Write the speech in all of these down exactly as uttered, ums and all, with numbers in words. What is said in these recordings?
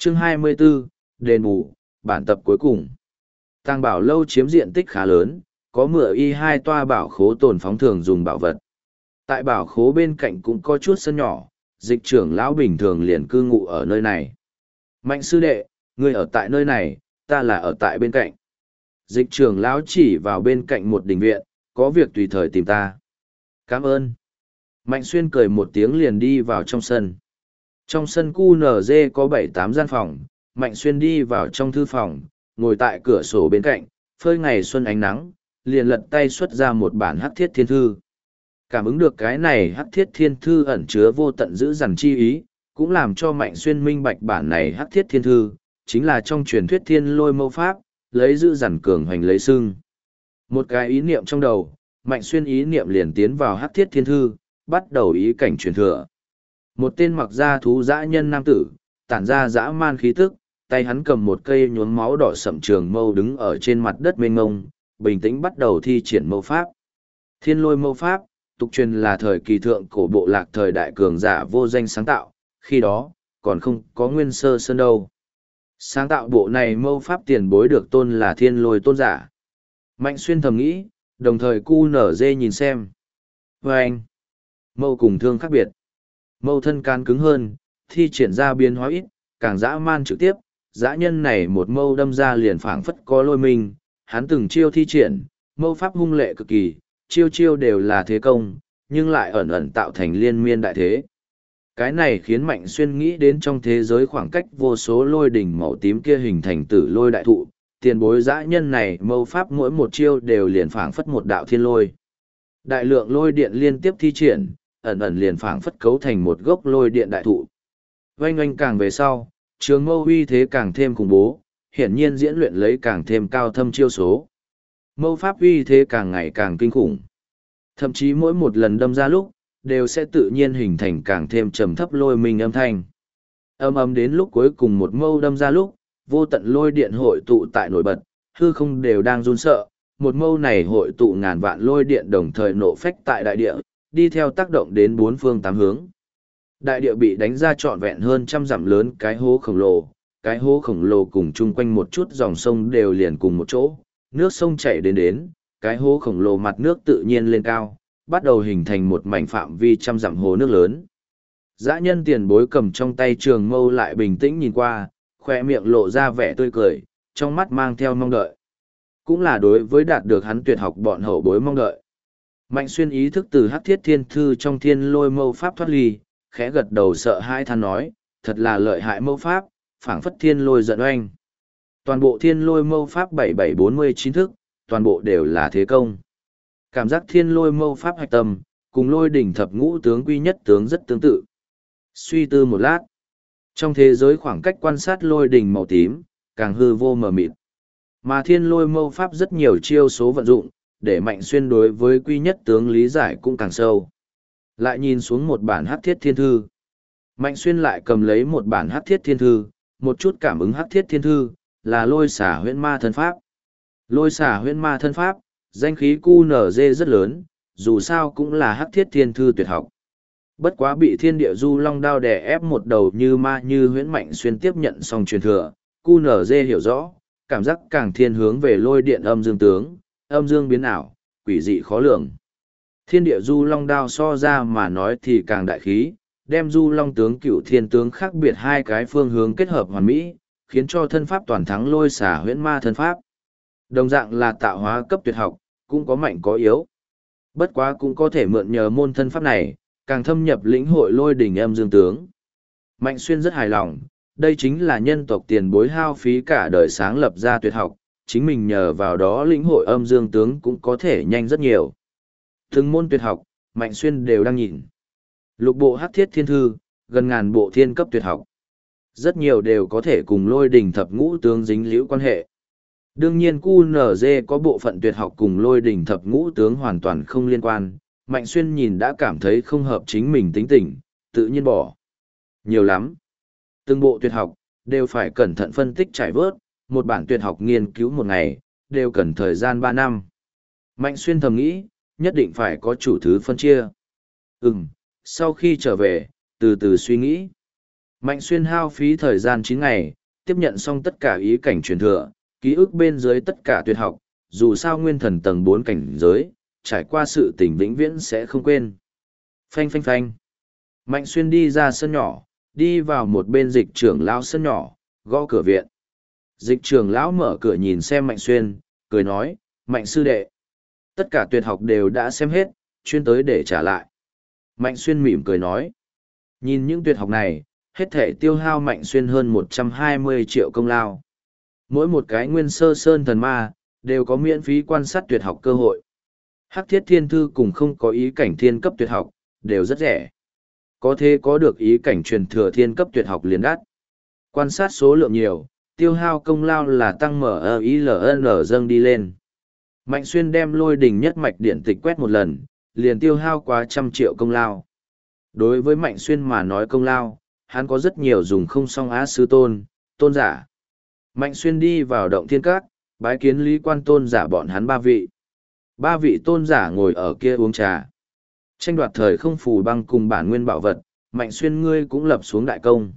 Chương hai mươi 24, Đền bù, bản tập cuối cùng. Tàng bảo lâu chiếm diện tích khá lớn, có mười y hai toa bảo khố tồn phóng thường dùng bảo vật. Tại bảo khố bên cạnh cũng có chút sân nhỏ, dịch trưởng lão bình thường liền cư ngụ ở nơi này. Mạnh sư đệ, ngươi ở tại nơi này, ta là ở tại bên cạnh. Dịch trưởng lão chỉ vào bên cạnh một đình viện, có việc tùy thời tìm ta. Cảm ơn. Mạnh xuyên cười một tiếng liền đi vào trong sân. Trong sân cu en giê có bảy tám gian phòng, Mạnh xuyên đi vào trong thư phòng, ngồi tại cửa sổ bên cạnh, phơi ngày xuân ánh nắng, liền lật tay xuất ra một bản hắc thiết thiên thư. Cảm ứng được cái này hắc thiết thiên thư ẩn chứa vô tận giữ dằn chi ý, cũng làm cho Mạnh xuyên minh bạch bản này hắc thiết thiên thư, chính là trong truyền thuyết thiên lôi mâu pháp, lấy giữ dằn cường hoành lấy sưng. Một cái ý niệm trong đầu, Mạnh xuyên ý niệm liền tiến vào hắc thiết thiên thư, bắt đầu ý cảnh truyền thừa. Một tên mặc da thú dã nhân nam tử, tản ra dã man khí tức, tay hắn cầm một cây nhuốm máu đỏ sậm trường mâu đứng ở trên mặt đất mênh mông, bình tĩnh bắt đầu thi triển mâu pháp. Thiên lôi mâu pháp, tục truyền là thời kỳ thượng cổ bộ lạc thời đại cường giả vô danh sáng tạo, khi đó, còn không có nguyên sơ sơn đâu. Sáng tạo bộ này mâu pháp tiền bối được tôn là thiên lôi tôn giả. Mạnh xuyên thầm nghĩ, đồng thời cu nở dê nhìn xem. Và anh, mâu cùng thương khác biệt. Mâu thân can cứng hơn, thi triển ra biến hóa ít, càng dã man trực tiếp, dã nhân này một mâu đâm ra liền phảng phất có lôi mình, hắn từng chiêu thi triển, mâu pháp hung lệ cực kỳ, chiêu chiêu đều là thế công, nhưng lại ẩn ẩn tạo thành liên miên đại thế. Cái này khiến Mạnh xuyên nghĩ đến trong thế giới khoảng cách vô số lôi đỉnh màu tím kia hình thành tử lôi đại thụ, tiền bối dã nhân này mâu pháp mỗi một chiêu đều liền phảng phất một đạo thiên lôi. Đại lượng lôi điện liên tiếp thi triển, ẩn ẩn liền phảng phất cấu thành một gốc lôi điện đại thụ. Oanh oanh càng về sau, trường mâu uy thế càng thêm khủng bố, hiển nhiên diễn luyện lấy càng thêm cao thâm chiêu số. Mâu pháp uy thế càng ngày càng kinh khủng. Thậm chí mỗi một lần đâm ra lúc, đều sẽ tự nhiên hình thành càng thêm trầm thấp lôi minh âm thanh. Âm ấm đến lúc cuối cùng một mâu đâm ra lúc, vô tận lôi điện hội tụ tại nổi bật, hư không đều đang run sợ, một mâu này hội tụ ngàn vạn lôi điện đồng thời nổ phách tại đại địa, đi theo tác động đến bốn phương tám hướng. Đại địa bị đánh ra trọn vẹn hơn trăm dặm lớn cái hố khổng lồ, cái hố khổng lồ cùng chung quanh một chút dòng sông đều liền cùng một chỗ, nước sông chảy đến đến, cái hố khổng lồ mặt nước tự nhiên lên cao, bắt đầu hình thành một mảnh phạm vi trăm dặm hồ nước lớn. Dã nhân tiền bối cầm trong tay trường mâu lại bình tĩnh nhìn qua, khoe miệng lộ ra vẻ tươi cười, trong mắt mang theo mong đợi. Cũng là đối với đạt được hắn tuyệt học bọn hậu bối mong đợi. Mạnh xuyên ý thức từ hắc thiết thiên thư trong thiên lôi mâu pháp thoát ly, khẽ gật đầu sợ hai than nói, thật là lợi hại mâu pháp, phảng phất thiên lôi giận oanh. Toàn bộ thiên lôi mâu pháp bảy bảy bốn mươi chín thức, toàn bộ đều là thế công. Cảm giác thiên lôi mâu pháp hạch tâm, cùng lôi đỉnh thập ngũ tướng quy nhất tướng rất tương tự. Suy tư một lát, trong thế giới khoảng cách quan sát lôi đỉnh màu tím, càng hư vô mờ mịt. Mà thiên lôi mâu pháp rất nhiều chiêu số vận dụng, để Mạnh xuyên đối với quy nhất tướng lý giải cũng càng sâu. Lại nhìn xuống một bản hắc thiết thiên thư. Mạnh xuyên lại cầm lấy một bản hắc thiết thiên thư, một chút cảm ứng hắc thiết thiên thư, là lôi xả huyễn ma thân pháp. Lôi xả huyễn ma thân pháp, danh khí cu en giê rất lớn, dù sao cũng là hắc thiết thiên thư tuyệt học. Bất quá bị thiên địa du long đao đè ép một đầu như ma như huyễn Mạnh xuyên tiếp nhận xong truyền thừa, cu en giê hiểu rõ, cảm giác càng thiên hướng về lôi điện âm dương tướng, âm dương biến ảo, quỷ dị khó lường. Thiên địa du long đao so ra mà nói thì càng đại khí, đem du long tướng cựu thiên tướng khác biệt hai cái phương hướng kết hợp hoàn mỹ, khiến cho thân pháp toàn thắng lôi xả huyễn ma thân pháp. Đồng dạng là tạo hóa cấp tuyệt học, cũng có mạnh có yếu. Bất quá cũng có thể mượn nhờ môn thân pháp này, càng thâm nhập lĩnh hội lôi đỉnh âm dương tướng. Mạnh xuyên rất hài lòng, đây chính là nhân tộc tiền bối hao phí cả đời sáng lập ra tuyệt học, chính mình nhờ vào đó lĩnh hội âm dương tướng cũng có thể nhanh rất nhiều. Từng môn tuyệt học, Mạnh xuyên đều đang nhìn. Lục bộ hắc thiết thiên thư, gần ngàn bộ thiên cấp tuyệt học. Rất nhiều đều có thể cùng lôi đỉnh thập ngũ tướng dính liễu quan hệ. Đương nhiên cu en giê có bộ phận tuyệt học cùng lôi đỉnh thập ngũ tướng hoàn toàn không liên quan, Mạnh xuyên nhìn đã cảm thấy không hợp chính mình tính tình, tự nhiên bỏ. Nhiều lắm. Từng bộ tuyệt học, đều phải cẩn thận phân tích trải vớt, một bản tuyệt học nghiên cứu một ngày, đều cần thời gian ba năm. Mạnh xuyên thầm nghĩ, nhất định phải có chủ thứ phân chia. Ừm, sau khi trở về, từ từ suy nghĩ. Mạnh Xuyên hao phí thời gian chín ngày, tiếp nhận xong tất cả ý cảnh truyền thừa, ký ức bên dưới tất cả tuyệt học, dù sao nguyên thần tầng bốn cảnh giới, trải qua sự tình vĩnh viễn sẽ không quên. Phanh phanh phanh. Mạnh Xuyên đi ra sân nhỏ, đi vào một bên dịch trưởng lão sân nhỏ, gõ cửa viện. Dịch trưởng lão mở cửa nhìn xem Mạnh Xuyên, cười nói, Mạnh sư đệ. Tất cả tuyệt học đều đã xem hết, chuyên tới để trả lại. Mạnh Xuyên mỉm cười nói. Nhìn những tuyệt học này, hết thể tiêu hao Mạnh Xuyên hơn một trăm hai mươi triệu công lao. Mỗi một cái nguyên sơ sơn thần ma, đều có miễn phí quan sát tuyệt học cơ hội. Hắc thiết thiên thư cùng không có ý cảnh thiên cấp tuyệt học, đều rất rẻ. Có thể có được ý cảnh truyền thừa thiên cấp tuyệt học liền đắt. Quan sát số lượng nhiều, tiêu hao công lao là tăng mở i ln dâng đi lên. Mạnh Xuyên đem lôi đình nhất mạch điện tịch quét một lần, liền tiêu hao quá trăm triệu công lao. Đối với Mạnh Xuyên mà nói công lao, hắn có rất nhiều dùng không song á sư tôn, tôn giả. Mạnh Xuyên đi vào động thiên các, bái kiến Lý Quan tôn giả bọn hắn ba vị. Ba vị tôn giả ngồi ở kia uống trà. Tranh đoạt thời không phù băng cùng bản nguyên bảo vật, Mạnh Xuyên ngươi cũng lập xuống đại công.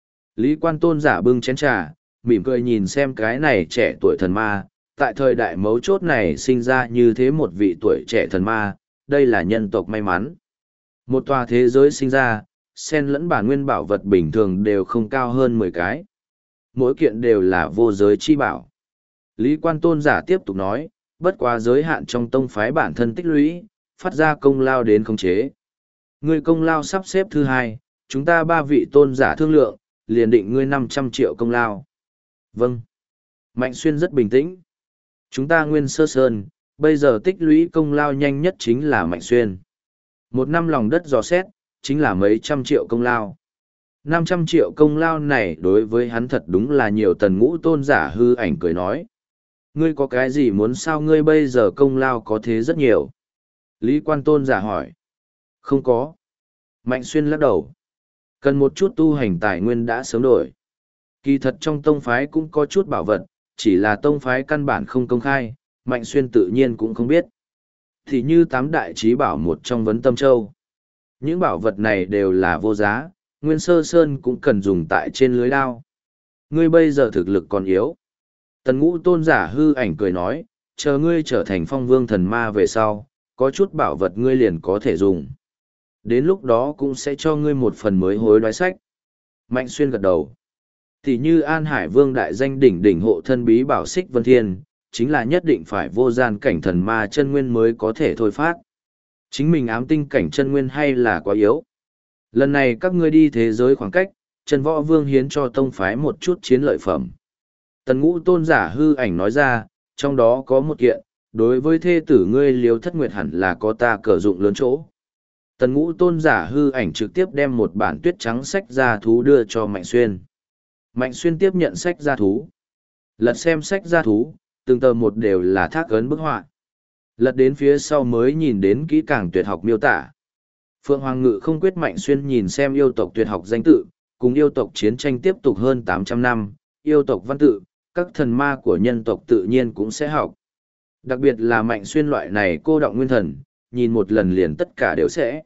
Lý Quan tôn giả bưng chén trà, mỉm cười nhìn xem cái này trẻ tuổi thần ma, tại thời đại mấu chốt này sinh ra như thế một vị tuổi trẻ thần ma, đây là nhân tộc may mắn. Một tòa thế giới sinh ra, xen lẫn bản nguyên bảo vật bình thường đều không cao hơn mười cái. Mỗi kiện đều là vô giới chi bảo. Lý Quan tôn giả tiếp tục nói, bất quá giới hạn trong tông phái bản thân tích lũy, phát ra công lao đến khống chế. Ngươi công lao sắp xếp thứ hai, chúng ta ba vị tôn giả thương lượng, liền định ngươi năm trăm triệu công lao. Vâng. Mạnh Xuyên rất bình tĩnh. Chúng ta nguyên sơ sơn, bây giờ tích lũy công lao nhanh nhất chính là Mạnh Xuyên. Một năm lòng đất dò xét, chính là mấy trăm triệu công lao. năm trăm triệu công lao này đối với hắn thật đúng là nhiều. Tần Ngũ tôn giả hư ảnh cười nói. Ngươi có cái gì muốn sao ngươi bây giờ công lao có thế rất nhiều? Lý Quan tôn giả hỏi. Không có. Mạnh Xuyên lắc đầu. Cần một chút tu hành tài nguyên đã sớm đổi. Kỳ thật trong tông phái cũng có chút bảo vật, chỉ là tông phái căn bản không công khai, Mạnh Xuyên tự nhiên cũng không biết. Thì như tám đại trí bảo một trong Vấn Tâm Châu. Những bảo vật này đều là vô giá, Nguyên Sơ Sơn cũng cần dùng tại trên lưới đao. Ngươi bây giờ thực lực còn yếu. Tần Ngũ tôn giả hư ảnh cười nói, chờ ngươi trở thành phong vương thần ma về sau, có chút bảo vật ngươi liền có thể dùng. Đến lúc đó cũng sẽ cho ngươi một phần mới hối đoái sách. Mạnh Xuyên gật đầu. Thì như An Hải Vương đại danh đỉnh đỉnh hộ thân bí bảo Xích Vân Thiên, chính là nhất định phải vô gian cảnh thần ma chân nguyên mới có thể thôi phát. Chính mình ám tinh cảnh chân nguyên hay là quá yếu. Lần này các ngươi đi thế giới khoảng cách, Trần Võ Vương hiến cho tông phái một chút chiến lợi phẩm. Tần Ngũ tôn giả hư ảnh nói ra, trong đó có một kiện, đối với thê tử ngươi Liêu Thất Nguyệt hẳn là có ta cờ dụng lớn chỗ. Tần Ngũ tôn giả hư ảnh trực tiếp đem một bản tuyết trắng sách gia thú đưa cho Mạnh Xuyên. Mạnh Xuyên tiếp nhận sách gia thú. Lật xem sách gia thú, từng tờ một đều là thác ấn bức họa. Lật đến phía sau mới nhìn đến kỹ càng tuyệt học miêu tả. Phượng Hoàng Ngự không quyết Mạnh Xuyên nhìn xem yêu tộc tuyệt học danh tự, cùng yêu tộc chiến tranh tiếp tục hơn tám trăm năm, yêu tộc văn tự, các thần ma của nhân tộc tự nhiên cũng sẽ học. Đặc biệt là Mạnh Xuyên loại này cô động nguyên thần, nhìn một lần liền tất cả đều sẽ.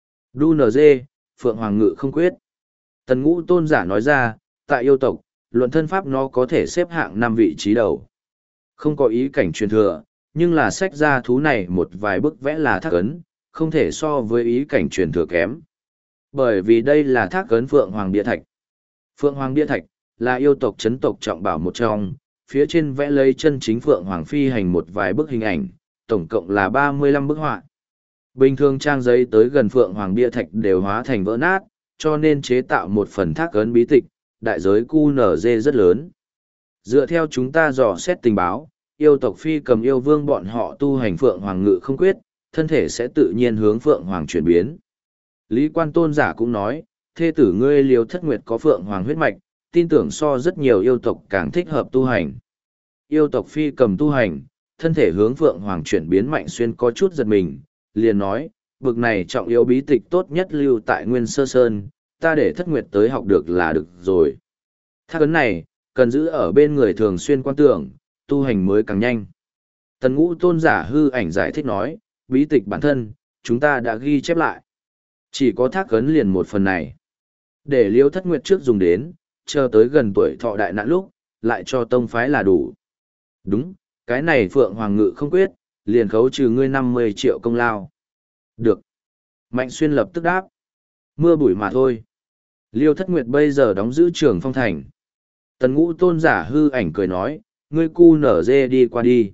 Đu nờ dê, Phượng Hoàng Ngự không quyết. Tần Ngũ tôn giả nói ra, tại yêu tộc, luận thân pháp nó có thể xếp hạng năm vị trí đầu. Không có ý cảnh truyền thừa, nhưng là sách gia thú này một vài bức vẽ là thác ấn, không thể so với ý cảnh truyền thừa kém. Bởi vì đây là thác ấn Phượng Hoàng Bia Thạch. Phượng Hoàng Bia Thạch là yêu tộc chấn tộc trọng bảo một trong, phía trên vẽ lấy chân chính Phượng Hoàng phi hành một vài bức hình ảnh, tổng cộng là ba mươi lăm bức họa. Bình thường trang giấy tới gần Phượng Hoàng Bia Thạch đều hóa thành vỡ nát, cho nên chế tạo một phần thác ấn bí tịch, đại giới cu nở dê rất lớn. Dựa theo chúng ta dò xét tình báo, yêu tộc phi cầm yêu vương bọn họ tu hành Phượng Hoàng Ngự không quyết, thân thể sẽ tự nhiên hướng Phượng Hoàng chuyển biến. Lý Quan tôn giả cũng nói, thê tử ngươi Liêu Thất Nguyệt có Phượng Hoàng huyết mạch, tin tưởng so rất nhiều yêu tộc càng thích hợp tu hành. Yêu tộc phi cầm tu hành, thân thể hướng Phượng Hoàng chuyển biến. Mạnh Xuyên có chút giật mình, liền nói, bực này trọng yếu bí tịch tốt nhất lưu tại Nguyên Sơ Sơn, ta để Thất Nguyệt tới học được là được rồi. Thác ấn này, cần giữ ở bên người thường xuyên quan tưởng, tu hành mới càng nhanh. Tần Ngũ tôn giả hư ảnh giải thích nói, bí tịch bản thân, chúng ta đã ghi chép lại. Chỉ có thác ấn liền một phần này. Để Liêu Thất Nguyệt trước dùng đến, chờ tới gần tuổi thọ đại nạn lúc, lại cho tông phái là đủ. Đúng, cái này Phượng Hoàng Ngự không quyết, liền khấu trừ ngươi năm mươi triệu công lao. Được. Mạnh Xuyên lập tức đáp. Mưa bụi mà thôi. Liêu Thất Nguyệt bây giờ đóng giữ Trường Phong Thành. Tần Ngũ Tôn giả hư ảnh cười nói, ngươi cu nở dê đi qua đi.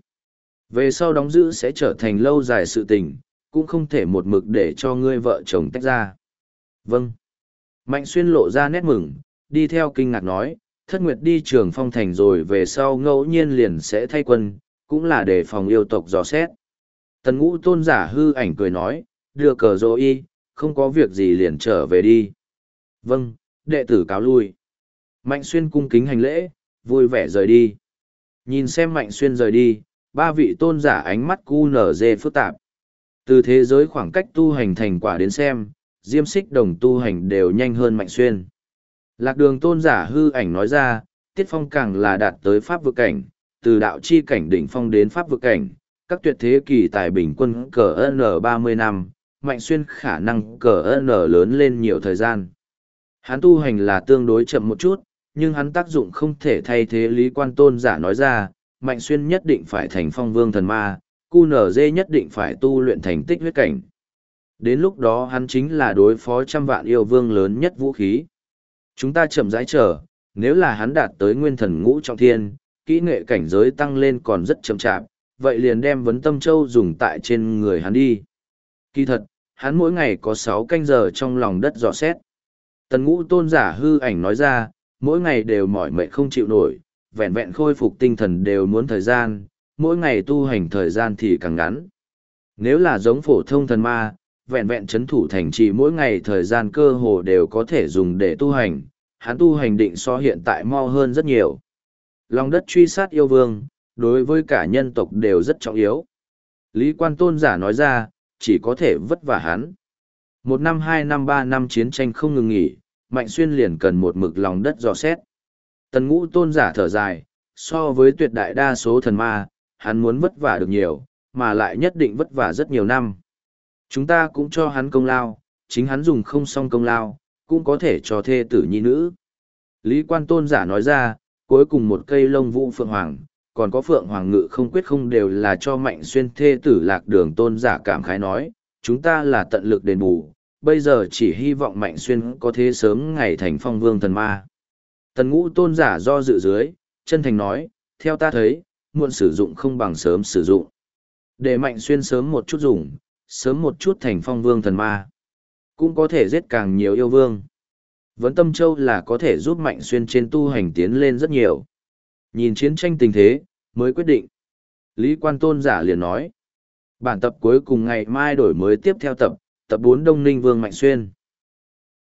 Về sau đóng giữ sẽ trở thành lâu dài sự tình, cũng không thể một mực để cho ngươi vợ chồng tách ra. Vâng. Mạnh Xuyên lộ ra nét mừng, đi theo kinh ngạc nói, Thất Nguyệt đi Trường Phong Thành rồi về sau ngẫu nhiên liền sẽ thay quân, cũng là để phòng yêu tộc dò xét. Tần Ngũ Tôn giả hư ảnh cười nói, đưa cờ dô y, không có việc gì liền trở về đi. Vâng, đệ tử cáo lui. Mạnh Xuyên cung kính hành lễ, vui vẻ rời đi. Nhìn xem Mạnh Xuyên rời đi, ba vị tôn giả ánh mắt cu nở dê phức tạp. Từ thế giới khoảng cách tu hành thành quả đến xem, Diêm Xích Đồng tu hành đều nhanh hơn Mạnh Xuyên. Lạc Đường tôn giả hư ảnh nói ra, Tiết Phong càng là đạt tới pháp vực cảnh, từ đạo chi cảnh đỉnh phong đến pháp vực cảnh, các tuyệt thế kỳ tài bình quân cờ N ba mươi năm, Mạnh Xuyên khả năng cờ N lớn lên nhiều thời gian. Hắn tu hành là tương đối chậm một chút, nhưng hắn tác dụng không thể thay thế Lý Quan tôn giả nói ra, Mạnh Xuyên nhất định phải thành phong vương thần ma, cu nở dê nhất định phải tu luyện thành tích huyết cảnh. Đến lúc đó hắn chính là đối phó trăm vạn yêu vương lớn nhất vũ khí. Chúng ta chậm rãi chờ, nếu là hắn đạt tới nguyên thần ngũ trọng thiên, kỹ nghệ cảnh giới tăng lên còn rất chậm chạp, vậy liền đem vấn tâm châu dùng tại trên người hắn đi. Kỳ thật, hắn mỗi ngày có sáu canh giờ trong lòng đất dò xét. Tần Ngũ tôn giả hư ảnh nói ra, mỗi ngày đều mỏi mệt không chịu nổi, vẹn vẹn khôi phục tinh thần đều muốn thời gian, mỗi ngày tu hành thời gian thì càng ngắn. Nếu là giống phổ thông thần ma, vẹn vẹn chấn thủ thành trì mỗi ngày thời gian cơ hồ đều có thể dùng để tu hành, hắn tu hành định so hiện tại mau hơn rất nhiều. Lòng đất truy sát yêu vương, đối với cả nhân tộc đều rất trọng yếu. Lý Quan tôn giả nói ra, chỉ có thể vất vả hắn. Một năm hai năm ba năm chiến tranh không ngừng nghỉ, Mạnh Xuyên liền cần một mực lòng đất dò xét. Tần Ngũ tôn giả thở dài, so với tuyệt đại đa số thần ma, hắn muốn vất vả được nhiều, mà lại nhất định vất vả rất nhiều năm. Chúng ta cũng cho hắn công lao, chính hắn dùng không xong công lao, cũng có thể cho thê tử nhi nữ. Lý Quan tôn giả nói ra, cuối cùng một cây lông vũ phượng hoàng, còn có phượng hoàng ngự không quyết không đều là cho Mạnh Xuyên thê tử Lạc Đường tôn giả cảm khái nói, chúng ta là tận lực đền bù, bây giờ chỉ hy vọng Mạnh Xuyên có thế sớm ngày thành phong vương thần ma. Tần Ngũ tôn giả do dự dưới, chân thành nói, theo ta thấy, muộn sử dụng không bằng sớm sử dụng. Để Mạnh Xuyên sớm một chút dùng, sớm một chút thành phong vương thần ma. Cũng có thể giết càng nhiều yêu vương. Vấn Tâm Châu là có thể giúp Mạnh Xuyên trên tu hành tiến lên rất nhiều. Nhìn chiến tranh tình thế, mới quyết định. Lý Quan tôn giả liền nói. Bản tập cuối cùng ngày mai đổi mới tiếp theo tập, tập bốn Đông Ninh Vương Mạnh Xuyên.